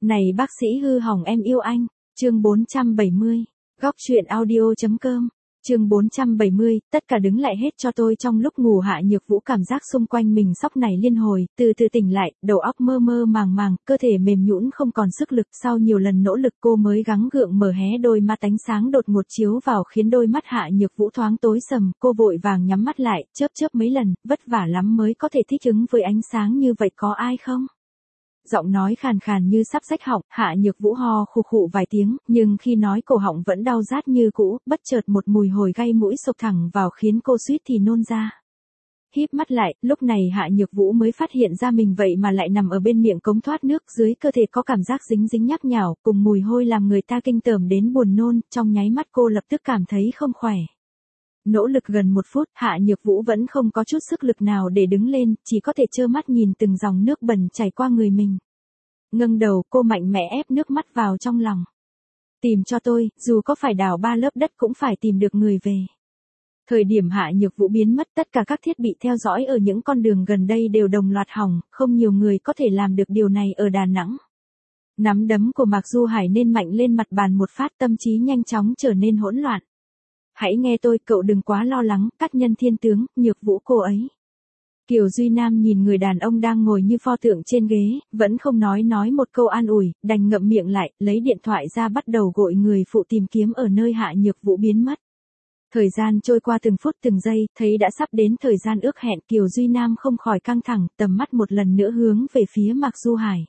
Này bác sĩ hư hỏng em yêu anh. Chương 470. Góc truyện audio.com. Chương 470, tất cả đứng lại hết cho tôi. Trong lúc ngủ Hạ Nhược Vũ cảm giác xung quanh mình sóc này liên hồi, từ từ tỉnh lại, đầu óc mơ mơ màng màng, cơ thể mềm nhũn không còn sức lực. Sau nhiều lần nỗ lực cô mới gắng gượng mở hé đôi mắt, ánh sáng đột ngột chiếu vào khiến đôi mắt Hạ Nhược Vũ thoáng tối sầm. Cô vội vàng nhắm mắt lại, chớp chớp mấy lần, vất vả lắm mới có thể thích ứng với ánh sáng như vậy, có ai không? Giọng nói khàn khàn như sắp rách họng, Hạ Nhược Vũ ho khụ khụ vài tiếng, nhưng khi nói cổ họng vẫn đau rát như cũ, bất chợt một mùi hôi gây mũi xộc thẳng vào khiến cô suýt thì nôn ra. Híp mắt lại, lúc này Hạ Nhược Vũ mới phát hiện ra mình vậy mà lại nằm ở bên miệng cống thoát nước, dưới cơ thể có cảm giác dính dính nhắc nhào, cùng mùi hôi làm người ta kinh tởm đến buồn nôn, trong nháy mắt cô lập tức cảm thấy không khỏe. Nỗ lực gần 1 phút, Hạ Nhược Vũ vẫn không có chút sức lực nào để đứng lên, chỉ có thể trơ mắt nhìn từng dòng nước bẩn chảy qua người mình. Ngẩng đầu, cô mạnh mẽ ép nước mắt vào trong lòng. Tìm cho tôi, dù có phải đào 3 lớp đất cũng phải tìm được người về. Thời điểm Hạ Nhược Vũ biến mất, tất cả các thiết bị theo dõi ở những con đường gần đây đều đồng loạt hỏng, không nhiều người có thể làm được điều này ở Đà Nẵng. Nắm đấm của Mạc Du Hải nên mạnh lên mặt bàn một phát, tâm trí nhanh chóng trở nên hỗn loạn. Hãy nghe tôi, cậu đừng quá lo lắng, các nhân thiên tướng, Nhược Vũ cô ấy. Kiều Duy Nam nhìn người đàn ông đang ngồi như pho tượng trên ghế, vẫn không nói một câu an ủi, đành ngậm miệng lại, lấy điện thoại ra bắt đầu gọi người phụ tìm kiếm ở nơi Hạ Nhược Vũ biến mất. Thời gian trôi qua từng phút từng giây, thấy đã sắp đến thời gian ước hẹn, Kiều Duy Nam không khỏi căng thẳng, tầm mắt một lần nữa hướng về phía Mạc Du Hải.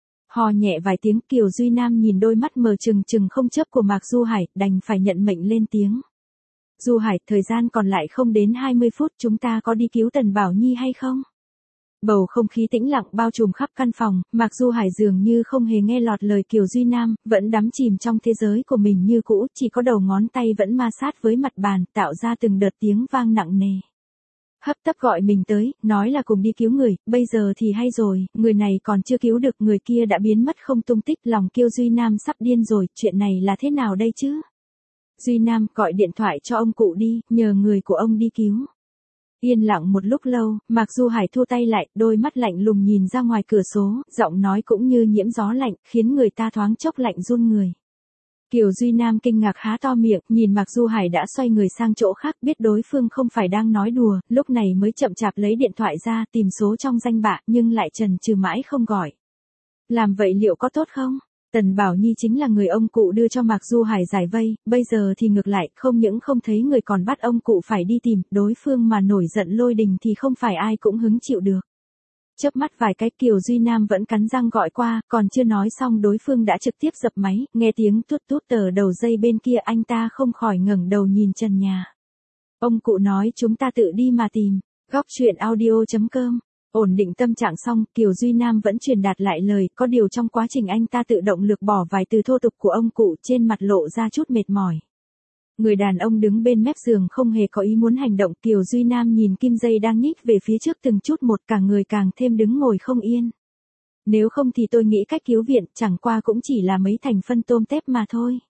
Hò nhẹ vài tiếng, Kiều Duy Nam nhìn đôi mắt mờ trừng trừng không chớp của Mạc Du Hải, đành phải nhận mệnh lên tiếng. Du Hải, thời gian còn lại không đến 20 phút, chúng ta có đi cứu Tần Bảo Nhi hay không? Bầu không khí tĩnh lặng bao trùm khắp căn phòng, Mạc Du Hải dường như không hề nghe lọt lời Kiều Duy Nam, vẫn đắm chìm trong thế giới của mình như cũ, chỉ có đầu ngón tay vẫn ma sát với mặt bàn, tạo ra từng đợt tiếng vang nặng nề. Hấp tấp gọi mình tới, nói là cùng đi cứu người, bây giờ thì hay rồi, người này còn chưa cứu được, người kia đã biến mất không tung tích, lòng Kiều Duy Nam sắp điên rồi, chuyện này là thế nào đây chứ? Duy Nam, gọi điện thoại cho ông cụ đi, nhờ người của ông đi cứu. Yên lặng một lúc lâu, Mạc Du Hải thu tay lại, đôi mắt lạnh lùng nhìn ra ngoài cửa sổ, giọng nói cũng như nhiễm gió lạnh, khiến người ta thoáng chốc lạnh run người. Kiều Duy Nam kinh ngạc há to miệng, nhìn Mạc Du Hải đã xoay người sang chỗ khác, biết đối phương không phải đang nói đùa, lúc này mới chậm chạp lấy điện thoại ra, tìm số trong danh bạ, nhưng lại chần chừ mãi không gọi. Làm vậy liệu có tốt không? Tần Bảo Nhi chính là người ông cụ đưa cho Mạc Du Hải giải vây, bây giờ thì ngược lại, không những không thấy người còn bắt ông cụ phải đi tìm, đối phương mà nổi giận lôi đình thì không phải ai cũng hứng chịu được. Chớp mắt vài cái, Kiều Duy Nam vẫn cắn răng gọi qua, còn chưa nói xong đối phương đã trực tiếp dập máy, nghe tiếng tút tút tờ đầu dây bên kia, anh ta không khỏi ngẩng đầu nhìn trần nhà. Ông cụ nói chúng ta tự đi mà tìm. Góc truyện audio.com. Ổn định tâm trạng xong, Kiều Duy Nam vẫn truyền đạt lại lời, có điều trong quá trình anh ta tự động lược bỏ vài từ thô tục của ông cụ, trên mặt lộ ra chút mệt mỏi. Người đàn ông đứng bên mép giường không hề có ý muốn hành động, Kiều Duy Nam nhìn kim dây đang nhích về phía trước từng chút một, cả người càng thêm đứng ngồi không yên. Nếu không thì tôi nghĩ cách cứu viện, chẳng qua cũng chỉ là mấy thành phân tôm tép mà thôi.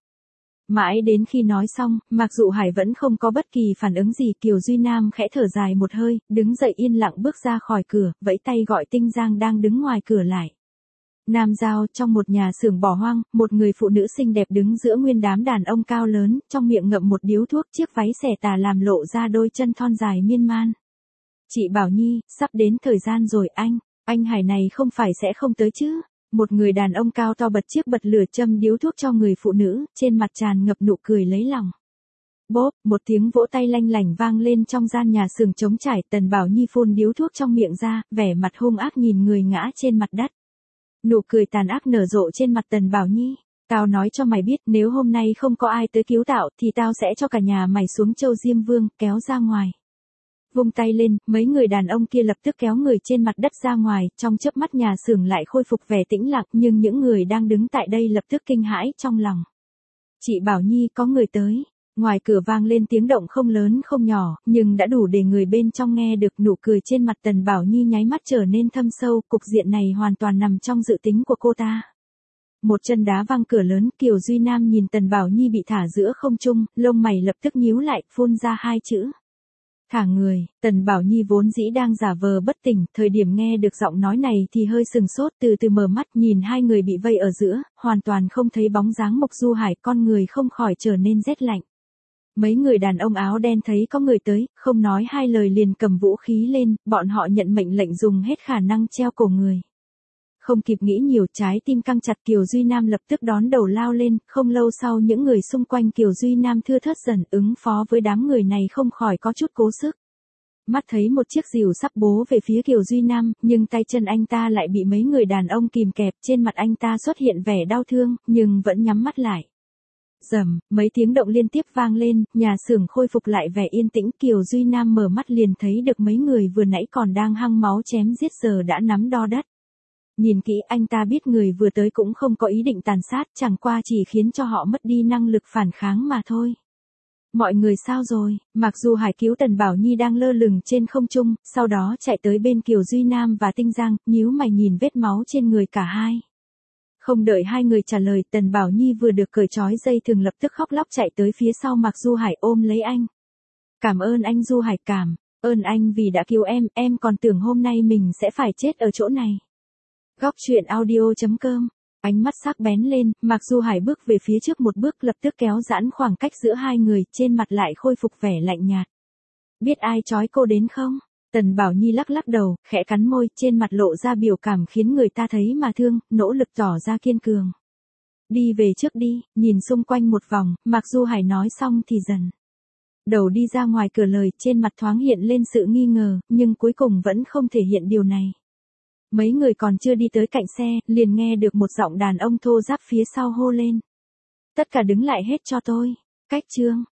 Mãi đến khi nói xong, Mạc Du Hải vẫn không có bất kỳ phản ứng gì, Kiều Duy Nam khẽ thở dài một hơi, đứng dậy yên lặng bước ra khỏi cửa, vẫy tay gọi Tinh Giang đang đứng ngoài cửa lại. Nam Giao, trong một nhà xưởng bỏ hoang, một người phụ nữ xinh đẹp đứng giữa nguyên đám đàn ông cao lớn, trong miệng ngậm một điếu thuốc, chiếc váy xẻ tà làm lộ ra đôi chân thon dài miên man. Chị Bảo Nhi, sắp đến thời gian rồi anh Hải này không phải sẽ không tới chứ? Một người đàn ông cao to bật chiếc bật lửa châm điếu thuốc cho người phụ nữ, trên mặt tràn ngập nụ cười lấy lòng. Bốp, một tiếng vỗ tay lanh lảnh vang lên trong gian nhà xưởng trống trải, Tần Bảo Nhi phun điếu thuốc trong miệng ra, vẻ mặt hung ác nhìn người ngã trên mặt đất. Nụ cười tàn ác nở rộ trên mặt Tần Bảo Nhi. Tao nói cho mày biết, nếu hôm nay không có ai tới cứu tao, thì tao sẽ cho cả nhà mày xuống Châu Diêm Vương, kéo ra ngoài. Vung tay lên, mấy người đàn ông kia lập tức kéo người trên mặt đất ra ngoài, trong chớp mắt nhà xưởng lại khôi phục vẻ tĩnh lặng, nhưng những người đang đứng tại đây lập tức kinh hãi trong lòng. Chị Bảo Nhi, có người tới. Ngoài cửa vang lên tiếng động không lớn không nhỏ, nhưng đã đủ để người bên trong nghe được. Nụ cười trên mặt Tần Bảo Nhi nháy mắt trở nên thâm sâu, cục diện này hoàn toàn nằm trong dự tính của cô ta. Một chân đá văng cửa lớn, Kiều Duy Nam nhìn Tần Bảo Nhi bị thả giữa không trung, lông mày lập tức nhíu lại, phun ra 2 chữ. Thả người, Tần Bảo Nhi vốn dĩ đang giả vờ bất tỉnh, thời điểm nghe được giọng nói này thì hơi sừng sốt, từ từ mở mắt nhìn hai người bị vây ở giữa, hoàn toàn không thấy bóng dáng Mộc Du Hải, con người không khỏi trở nên rét lạnh. Mấy người đàn ông áo đen thấy có người tới, không nói hai lời liền cầm vũ khí lên, bọn họ nhận mệnh lệnh dùng hết khả năng treo cổ người. Không kịp nghĩ nhiều, trái tim căng chặt, Kiều Duy Nam lập tức đón đầu lao lên, không lâu sau những người xung quanh Kiều Duy Nam thưa thớt dần, ứng phó với đám người này không khỏi có chút cố sức. Mắt thấy một chiếc rìu sắp bố về phía Kiều Duy Nam, nhưng tay chân anh ta lại bị mấy người đàn ông kìm kẹp, trên mặt anh ta xuất hiện vẻ đau thương, nhưng vẫn nhắm mắt lại. Rầm, mấy tiếng động liên tiếp vang lên, nhà xưởng khôi phục lại vẻ yên tĩnh, Kiều Duy Nam mở mắt liền thấy được mấy người vừa nãy còn đang hăng máu chém giết giờ đã nắm đo đất. Nhìn kỹ anh ta biết người vừa tới cũng không có ý định tàn sát, chẳng qua chỉ khiến cho họ mất đi năng lực phản kháng mà thôi. Mọi người sao rồi? Mặc dù Hải cứu Tần Bảo Nhi đang lơ lửng trên không trung, sau đó chạy tới bên Kiều Duy Nam và Tinh Giang, nhíu mày nhìn vết máu trên người cả hai. Không đợi hai người trả lời, Tần Bảo Nhi vừa được cởi trói dây thừng lập tức khóc lóc chạy tới phía sau Mạc Du Hải ôm lấy anh. Cảm ơn anh Du Hải, cảm ơn anh vì đã cứu em còn tưởng hôm nay mình sẽ phải chết ở chỗ này. Góc truyện audio.com. Ánh mắt sắc bén lên, Mạc Du Hải bước về phía trước một bước, lập tức kéo giãn khoảng cách giữa hai người, trên mặt lại khôi phục vẻ lạnh nhạt. Biết ai trói cô đến không? Tần Bảo Nhi lắc lắc đầu, khẽ cắn môi, trên mặt lộ ra biểu cảm khiến người ta thấy mà thương, nỗ lực tỏ ra kiên cường. Đi về trước đi, nhìn xung quanh một vòng, Mạc Du Hải nói xong thì dần đầu đi ra ngoài cửa lời, trên mặt thoáng hiện lên sự nghi ngờ, nhưng cuối cùng vẫn không thể hiện điều này. Mấy người còn chưa đi tới cạnh xe, liền nghe được một giọng đàn ông thô ráp phía sau hô lên. Tất cả đứng lại hết cho tôi. Cách chương